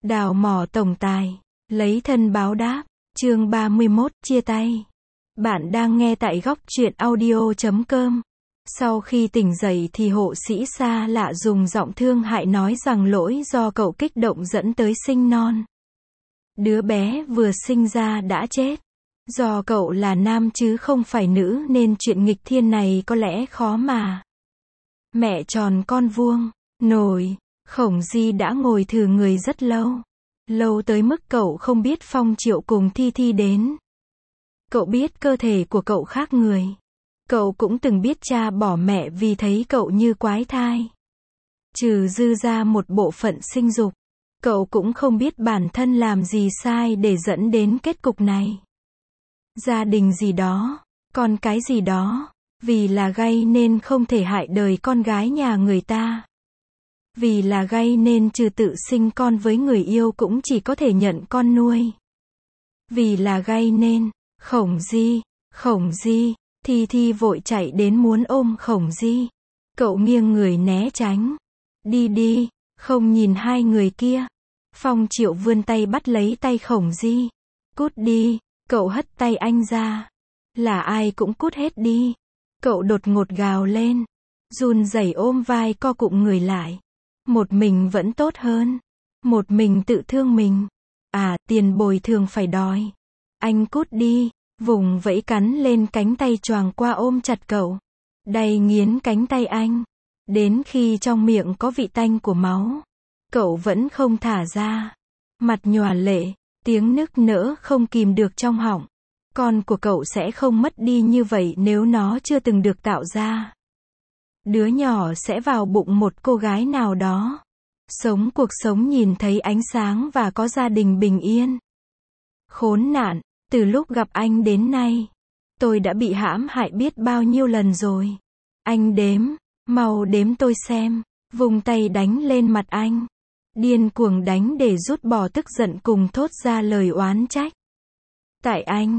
Đào mỏ tổng tài, lấy thân báo đáp, chương 31, chia tay. Bạn đang nghe tại góc truyện audio.com. Sau khi tỉnh dậy thì hộ sĩ xa lạ dùng giọng thương hại nói rằng lỗi do cậu kích động dẫn tới sinh non. Đứa bé vừa sinh ra đã chết. Do cậu là nam chứ không phải nữ nên chuyện nghịch thiên này có lẽ khó mà. Mẹ tròn con vuông, nổi. Khổng Di đã ngồi thử người rất lâu. Lâu tới mức cậu không biết Phong Triệu cùng Thi Thi đến. Cậu biết cơ thể của cậu khác người. Cậu cũng từng biết cha bỏ mẹ vì thấy cậu như quái thai. Trừ dư ra một bộ phận sinh dục. Cậu cũng không biết bản thân làm gì sai để dẫn đến kết cục này. Gia đình gì đó, con cái gì đó, vì là gay nên không thể hại đời con gái nhà người ta. Vì là gay nên trừ tự sinh con với người yêu cũng chỉ có thể nhận con nuôi. Vì là gay nên, Khổng Di, Thi Thi vội chạy đến muốn ôm Khổng Di. Cậu nghiêng người né tránh. Đi, không nhìn hai người kia. Phong Triệu vươn tay bắt lấy tay Khổng Di. Cút đi, cậu hất tay anh ra. Là ai cũng cút hết đi. Cậu đột ngột gào lên. Run rẩy ôm vai co cụm người lại. Một mình vẫn tốt hơn. Một mình tự thương mình. Tiền bồi thường phải đòi. Anh cút đi, vùng vẫy cắn lên cánh tay choàng qua ôm chặt cậu. Đay nghiến cánh tay anh. Đến khi trong miệng có vị tanh của máu. Cậu vẫn không thả ra. Mặt nhòa lệ, tiếng nức nở không kìm được trong họng. Con của cậu sẽ không mất đi như vậy nếu nó chưa từng được tạo ra. Đứa nhỏ sẽ vào bụng một cô gái nào đó. Sống cuộc sống nhìn thấy ánh sáng và có gia đình bình yên. Khốn nạn, từ lúc gặp anh đến nay, tôi đã bị hãm hại biết bao nhiêu lần rồi. Anh đếm, mau đếm tôi xem. Vùng tay đánh lên mặt anh. Điên cuồng đánh để rút bỏ tức giận cùng thốt ra lời oán trách. Tại anh,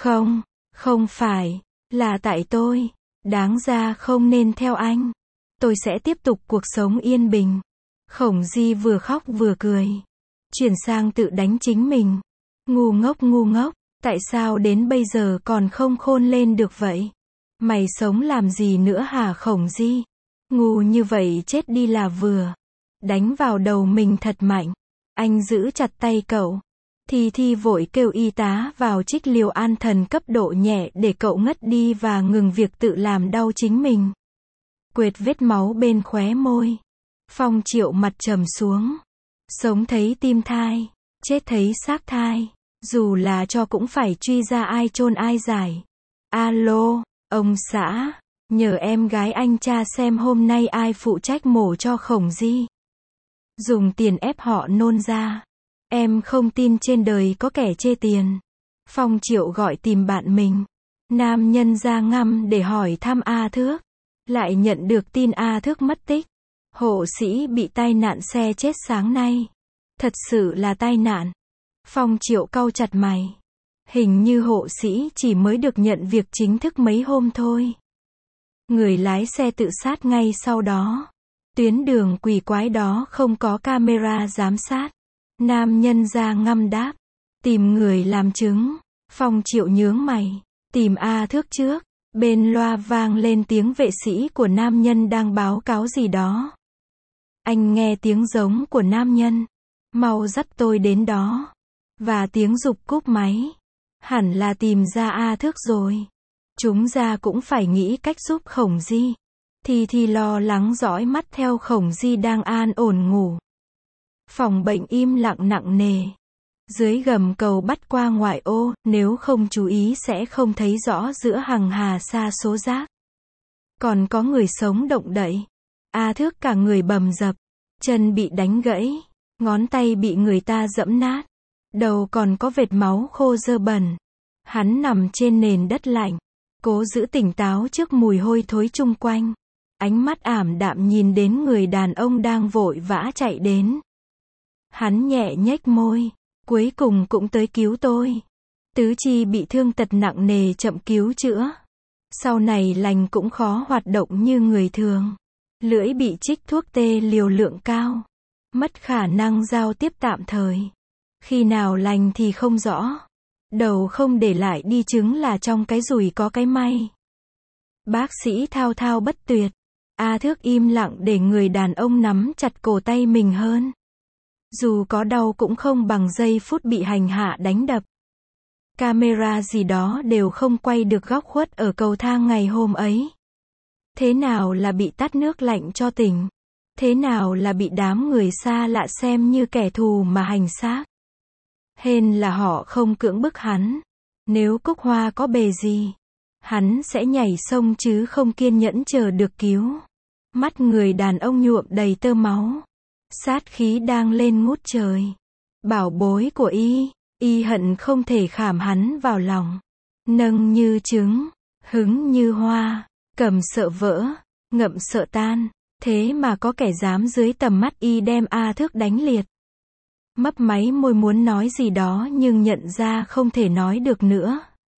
không phải, là tại tôi. Đáng ra không nên theo anh. Tôi sẽ tiếp tục cuộc sống yên bình. Khổng Di vừa khóc vừa cười. Chuyển sang tự đánh chính mình. Ngu ngốc, tại sao đến bây giờ còn không khôn lên được vậy? Mày sống làm gì nữa hả Khổng Di? Ngu như vậy chết đi là vừa. Đánh vào đầu mình thật mạnh. Anh giữ chặt tay cậu. Thi vội kêu y tá vào trích liều an thần cấp độ nhẹ để cậu ngất đi và ngừng việc tự làm đau chính mình. Quệt vết máu bên khóe môi. Phong Triệu mặt trầm xuống. Sống thấy tim thai, chết thấy xác thai. Dù là cho cũng phải truy ra ai chôn ai giải. Alo, ông xã, nhờ em gái anh tra xem hôm nay ai phụ trách mổ cho Khổng Di. Dùng tiền ép họ nôn ra. Em không tin trên đời có kẻ chê tiền. Phong Triệu gọi tìm bạn mình. Nam nhân ra ngăm để hỏi thăm A Thước. Lại nhận được tin A Thước mất tích. Hộ sĩ bị tai nạn xe chết sáng nay. Thật sự là tai nạn. Phong Triệu cau chặt mày. Hình như hộ sĩ chỉ mới được nhận việc chính thức mấy hôm thôi. Người lái xe tự sát ngay sau đó. Tuyến đường quỷ quái đó không có camera giám sát. Nam nhân ra ngăm đáp. Tìm người làm chứng. Phong Triệu nhướng mày. Tìm A Thước trước. Bên loa vang lên tiếng vệ sĩ của nam nhân đang báo cáo gì đó. Anh nghe tiếng giống của nam nhân. Mau dắt tôi đến đó. Và tiếng giục cúp máy. Hẳn là tìm ra A Thước rồi. Chúng ra cũng phải nghĩ cách giúp Khổng Di. Thi lo lắng dõi mắt theo Khổng Di đang an ổn ngủ. Phòng bệnh im lặng nặng nề. Dưới gầm cầu bắt qua ngoại ô, nếu không chú ý sẽ không thấy rõ giữa hằng hà sa số rác. Còn có người sống động đậy. A Thước cả người bầm dập. Chân bị đánh gãy. Ngón tay bị người ta giẫm nát. Đầu còn có vệt máu khô dơ bẩn. Hắn nằm trên nền đất lạnh. Cố giữ tỉnh táo trước mùi hôi thối chung quanh. Ánh mắt ảm đạm nhìn đến người đàn ông đang vội vã chạy đến. Hắn nhẹ nhếch môi. Cuối cùng cũng tới cứu tôi. Tứ chi bị thương tật nặng nề chậm cứu chữa. Sau này lành cũng khó hoạt động như người thường. Lưỡi bị trích thuốc tê liều lượng cao. mất khả năng giao tiếp tạm thời. Khi nào lành thì không rõ. Đầu không để lại đi chứng là trong cái rủi có cái may. Bác sĩ thao thao bất tuyệt. A Thước im lặng để người đàn ông nắm chặt cổ tay mình hơn. Dù có đau cũng không bằng giây phút bị hành hạ đánh đập. Camera gì đó đều không quay được góc khuất ở cầu thang ngày hôm ấy. Thế nào là bị tát nước lạnh cho tỉnh? Thế nào là bị đám người xa lạ xem như kẻ thù mà hành xác? Hên là họ không cưỡng bức hắn. Nếu Cúc Hoa có bề gì, hắn sẽ nhảy sông chứ không kiên nhẫn chờ được cứu. Mắt người đàn ông nhuộm đầy tơ máu. Sát khí đang lên ngút trời. Bảo bối của y hận không thể khảm hắn vào lòng. Nâng như trứng, hứng như hoa, cầm sợ vỡ, ngậm sợ tan. Thế mà có kẻ dám dưới tầm mắt y đem A Thước đánh liệt. Mấp máy môi muốn nói gì đó nhưng nhận ra không thể nói được nữa.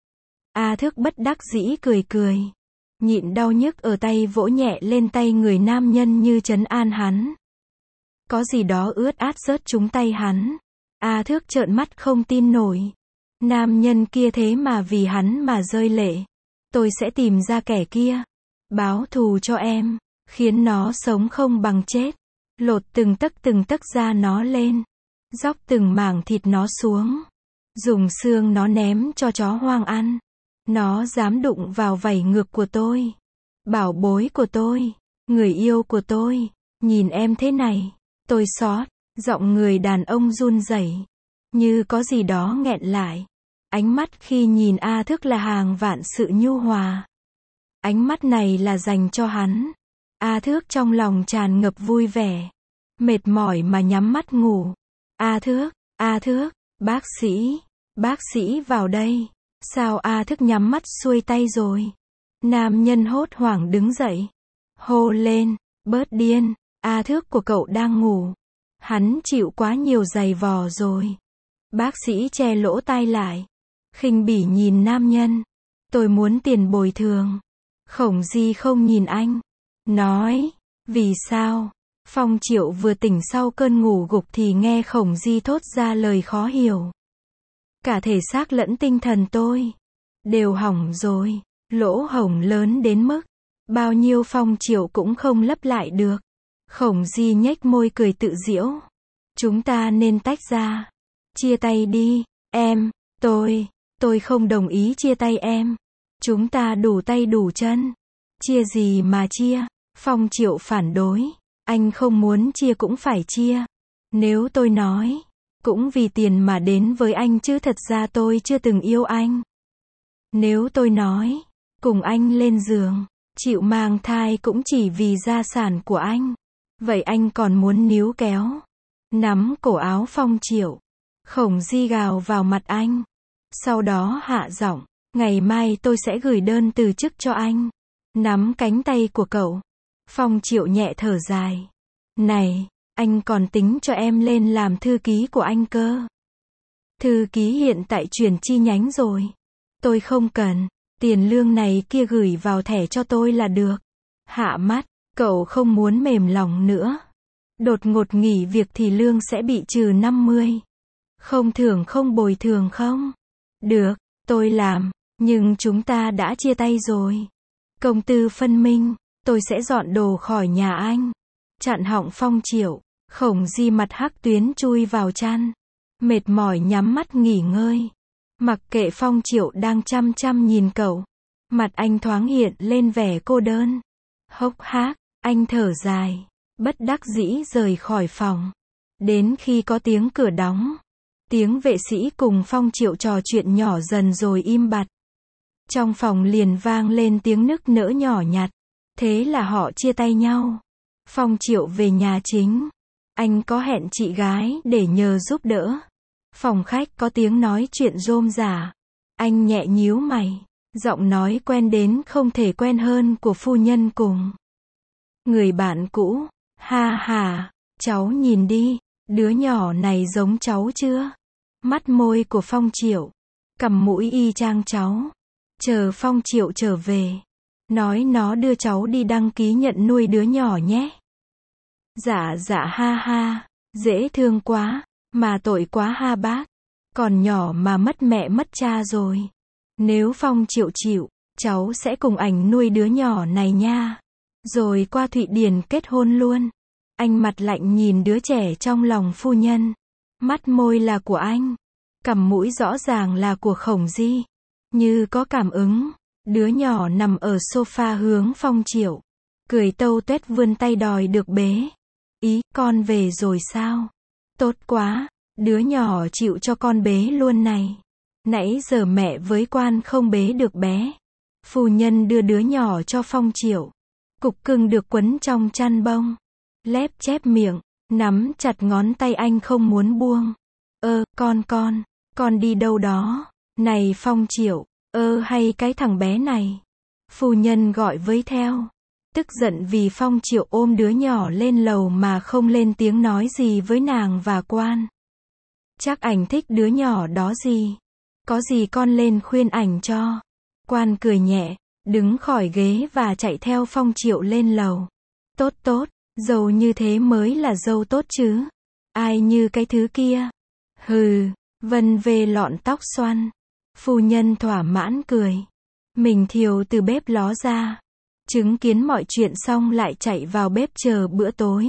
A Thước bất đắc dĩ cười cười. Nhịn đau nhức ở tay vỗ nhẹ lên tay người nam nhân như trấn an hắn. Có gì đó ướt át rớt trúng tay hắn. A Thước trợn mắt không tin nổi. Nam nhân kia thế mà vì hắn mà rơi lệ. Tôi sẽ tìm ra kẻ kia. Báo thù cho em. Khiến nó sống không bằng chết. Lột từng tấc da nó lên. Dóc từng mảng thịt nó xuống. Dùng xương nó ném cho chó hoang ăn. Nó dám đụng vào vảy ngược của tôi. Bảo bối của tôi. Người yêu của tôi. Nhìn em thế này. Tôi xót. Giọng người đàn ông run rẩy. Như có gì đó nghẹn lại. Ánh mắt khi nhìn A Thước là hàng vạn sự nhu hòa. Ánh mắt này là dành cho hắn. A Thước trong lòng tràn ngập vui vẻ. Mệt mỏi mà nhắm mắt ngủ. A Thước, bác sĩ vào đây. Sao? A Thước nhắm mắt xuôi tay rồi. Nam nhân hốt hoảng đứng dậy. Hô lên, bớt điên, A Thước của cậu đang ngủ. Hắn chịu quá nhiều giày vò rồi. Bác sĩ che lỗ tai lại. Khinh bỉ nhìn nam nhân. Tôi muốn tiền bồi thường. Khổng Di không nhìn anh. Nói, vì sao? Phong Triệu vừa tỉnh sau cơn ngủ gục thì nghe Khổng Di thốt ra lời khó hiểu. Cả thể xác lẫn tinh thần tôi đều hỏng rồi, lỗ hổng lớn đến mức bao nhiêu Phong Triệu cũng không lấp lại được. Khổng Di nhếch môi cười tự giễu. Chúng ta nên tách ra. Chia tay đi, em, tôi không đồng ý chia tay em. Chúng ta đủ tay đủ chân. Chia gì mà chia? Phong Triệu phản đối. Anh không muốn chia cũng phải chia. Nếu tôi nói, cũng vì tiền mà đến với anh chứ thật ra tôi chưa từng yêu anh. Nếu tôi nói, cùng anh lên giường, chịu mang thai cũng chỉ vì gia sản của anh. Vậy anh còn muốn níu kéo, nắm cổ áo Phong Triệu. Khổng Di gào vào mặt anh. Sau đó hạ giọng, ngày mai tôi sẽ gửi đơn từ chức cho anh. Nắm cánh tay của cậu. Phong Triệu nhẹ thở dài. Này, anh còn tính cho em lên làm thư ký của anh cơ. Thư ký hiện tại chuyển chi nhánh rồi. Tôi không cần, tiền lương này kia gửi vào thẻ cho tôi là được. Hạ mắt, cậu không muốn mềm lòng nữa. Đột ngột nghỉ việc thì lương sẽ bị trừ 50. Không thưởng không bồi thường không? Được, tôi làm, nhưng chúng ta đã chia tay rồi. Công tư phân minh, tôi sẽ dọn đồ khỏi nhà anh. Chặn họng Phong Triệu, Khổng Di mặt hắc tuyến chui vào chăn. Mệt mỏi nhắm mắt nghỉ ngơi. Mặc kệ Phong Triệu đang chăm chăm nhìn cậu. Mặt anh thoáng hiện lên vẻ cô đơn. Hốc hác, anh thở dài. Bất đắc dĩ rời khỏi phòng. Đến khi có tiếng cửa đóng. Tiếng vệ sĩ cùng Phong Triệu trò chuyện nhỏ dần rồi im bặt. Trong phòng liền vang lên tiếng nức nở nhỏ nhặt. Thế là họ chia tay nhau. Phong Triệu về nhà chính. Anh có hẹn chị gái để nhờ giúp đỡ. Phòng khách có tiếng nói chuyện rôm rả. Anh nhẹ nhíu mày. Giọng nói quen đến không thể quen hơn của phu nhân cùng người bạn cũ. Ha ha, cháu nhìn đi, đứa nhỏ này giống cháu chưa? Mắt môi của Phong Triệu, cằm mũi y chang cháu. Chờ Phong Triệu trở về, nói nó đưa cháu đi đăng ký nhận nuôi đứa nhỏ nhé. Dạ dạ ha ha, Dễ thương quá, mà tội quá ha bác. Còn nhỏ mà mất mẹ mất cha rồi. Nếu Phong Triệu chịu, cháu sẽ cùng ảnh nuôi đứa nhỏ này nha. Rồi qua Thụy Điển kết hôn luôn. Anh mặt lạnh nhìn đứa trẻ trong lòng phu nhân. Mắt môi là của anh. Cằm mũi rõ ràng là của Khổng Di. Như có cảm ứng, đứa nhỏ nằm ở sofa hướng Phong Triệu. Cười tâu tuét vươn tay đòi được bế. Ý, con về rồi sao? Tốt quá, đứa nhỏ chịu cho con bế luôn này. Nãy giờ mẹ với Quan không bế được bé. Phu nhân đưa đứa nhỏ cho Phong Triệu. Cục cưng được quấn trong chăn bông. Lép chép miệng, nắm chặt ngón tay anh không muốn buông. Con đi đâu đó? Này Phong Triệu, hay cái thằng bé này. Phu nhân gọi với theo. Tức giận vì Phong Triệu ôm đứa nhỏ lên lầu mà không lên tiếng nói gì với nàng và Quan. Chắc ảnh thích đứa nhỏ đó gì. Có gì con lên khuyên ảnh cho. Quan cười nhẹ, đứng khỏi ghế và chạy theo Phong Triệu lên lầu. Tốt, dâu như thế mới là dâu tốt chứ. Ai như cái thứ kia. Hừ, Vân về lọn tóc xoăn. Phu nhân thỏa mãn cười. Mình thiều từ bếp ló ra. Chứng kiến mọi chuyện xong lại chạy vào bếp chờ bữa tối.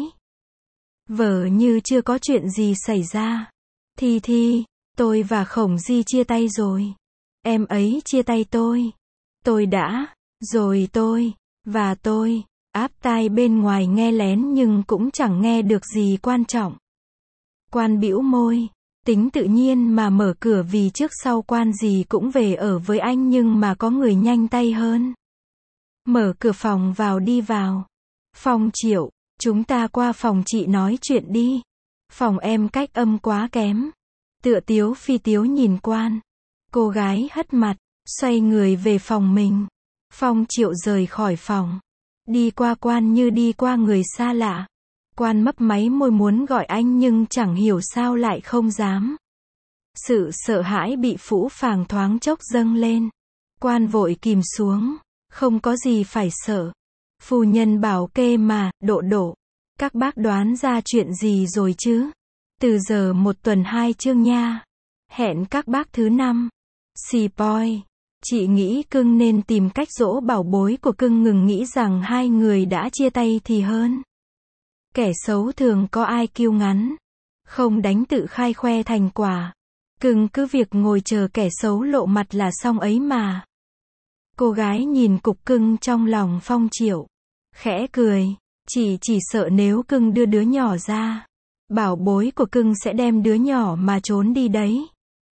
Vờ như chưa có chuyện gì xảy ra. Thi, tôi và Khổng Di chia tay rồi. Em ấy chia tay tôi. Tôi đã, rồi tôi, và tôi, áp tai bên ngoài nghe lén nhưng cũng chẳng nghe được gì quan trọng. Quan bĩu môi, tính tự nhiên mà mở cửa vì trước sau Quan gì cũng về ở với anh nhưng mà có người nhanh tay hơn. Mở cửa phòng vào đi vào. Phong Triệu, chúng ta qua phòng chị nói chuyện đi. Phòng em cách âm quá kém. Tựa tiếu phi tiếu nhìn Quan. Cô gái hất mặt, xoay người về phòng mình. Phong Triệu rời khỏi phòng. Đi qua Quan như đi qua người xa lạ. Quan mấp máy môi muốn gọi anh nhưng chẳng hiểu sao lại không dám. Sự sợ hãi bị phũ phàng thoáng chốc dâng lên. Quan vội kìm xuống. Không có gì phải sợ. Phu nhân bảo kê mà, Độ. Các bác đoán ra chuyện gì rồi chứ? Từ giờ 1 tuần 2 chương nha. Hẹn các bác thứ 5. Spoil. Chị nghĩ cưng nên tìm cách dỗ bảo bối của cưng ngừng nghĩ rằng hai người đã chia tay thì hơn. Kẻ xấu thường có IQ ngắn. Không đánh tự khai khoe thành quả. Cưng cứ việc ngồi chờ kẻ xấu lộ mặt là xong ấy mà. Cô gái nhìn cục cưng trong lòng Phong Triệu. Khẽ cười. Chỉ sợ nếu cưng đưa đứa nhỏ ra. Bảo bối của cưng sẽ đem đứa nhỏ mà trốn đi đấy.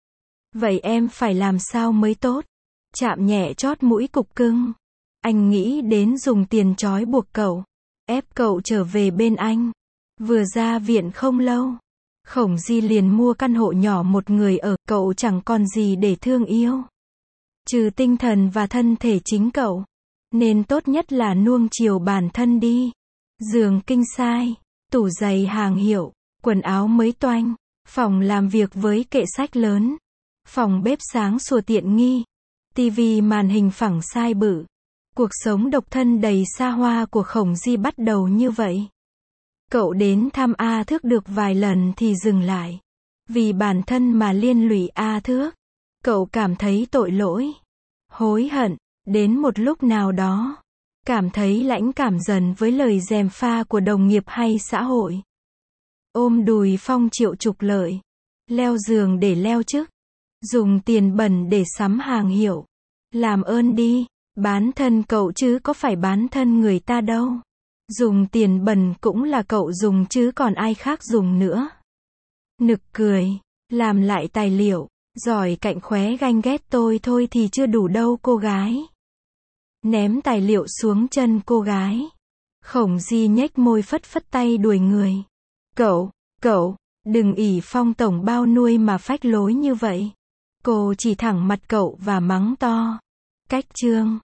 Vậy em phải làm sao mới tốt? Chạm nhẹ chót mũi cục cưng. Anh nghĩ đến dùng tiền trói buộc cậu. Ép cậu trở về bên anh. Vừa ra viện không lâu. Khổng Di liền mua căn hộ nhỏ một người ở. Cậu chẳng còn gì để thương yêu. Trừ tinh thần và thân thể chính cậu. Nên tốt nhất là nuông chiều bản thân đi. Giường king size, tủ giày hàng hiệu, quần áo mới toanh, phòng làm việc với kệ sách lớn, phòng bếp sáng sủa tiện nghi, tivi màn hình phẳng size bự. Cuộc sống độc thân đầy xa hoa của Khổng Di bắt đầu như vậy. Cậu đến thăm A Thước được vài lần thì dừng lại. Vì bản thân mà liên lụy A Thước. Cậu cảm thấy tội lỗi, hối hận, đến một lúc nào đó. Cảm thấy lãnh cảm dần với lời gièm pha của đồng nghiệp hay xã hội. Ôm đùi Phong Triệu trục lợi. Leo giường để leo chức. Dùng tiền bẩn để sắm hàng hiệu. Làm ơn đi, bán thân cậu chứ có phải bán thân người ta đâu. Dùng tiền bẩn cũng là cậu dùng chứ còn ai khác dùng nữa. Nực cười, làm lại tài liệu, giỏi cạnh khóe ganh ghét tôi thôi thì chưa đủ đâu cô gái. Ném tài liệu xuống chân cô gái. Khổng Di nhếch môi phất phất tay đuổi người. Cậu, đừng ỷ Phong tổng bao nuôi mà phách lối như vậy. Cô chỉ thẳng mặt cậu và mắng to. Cách chương.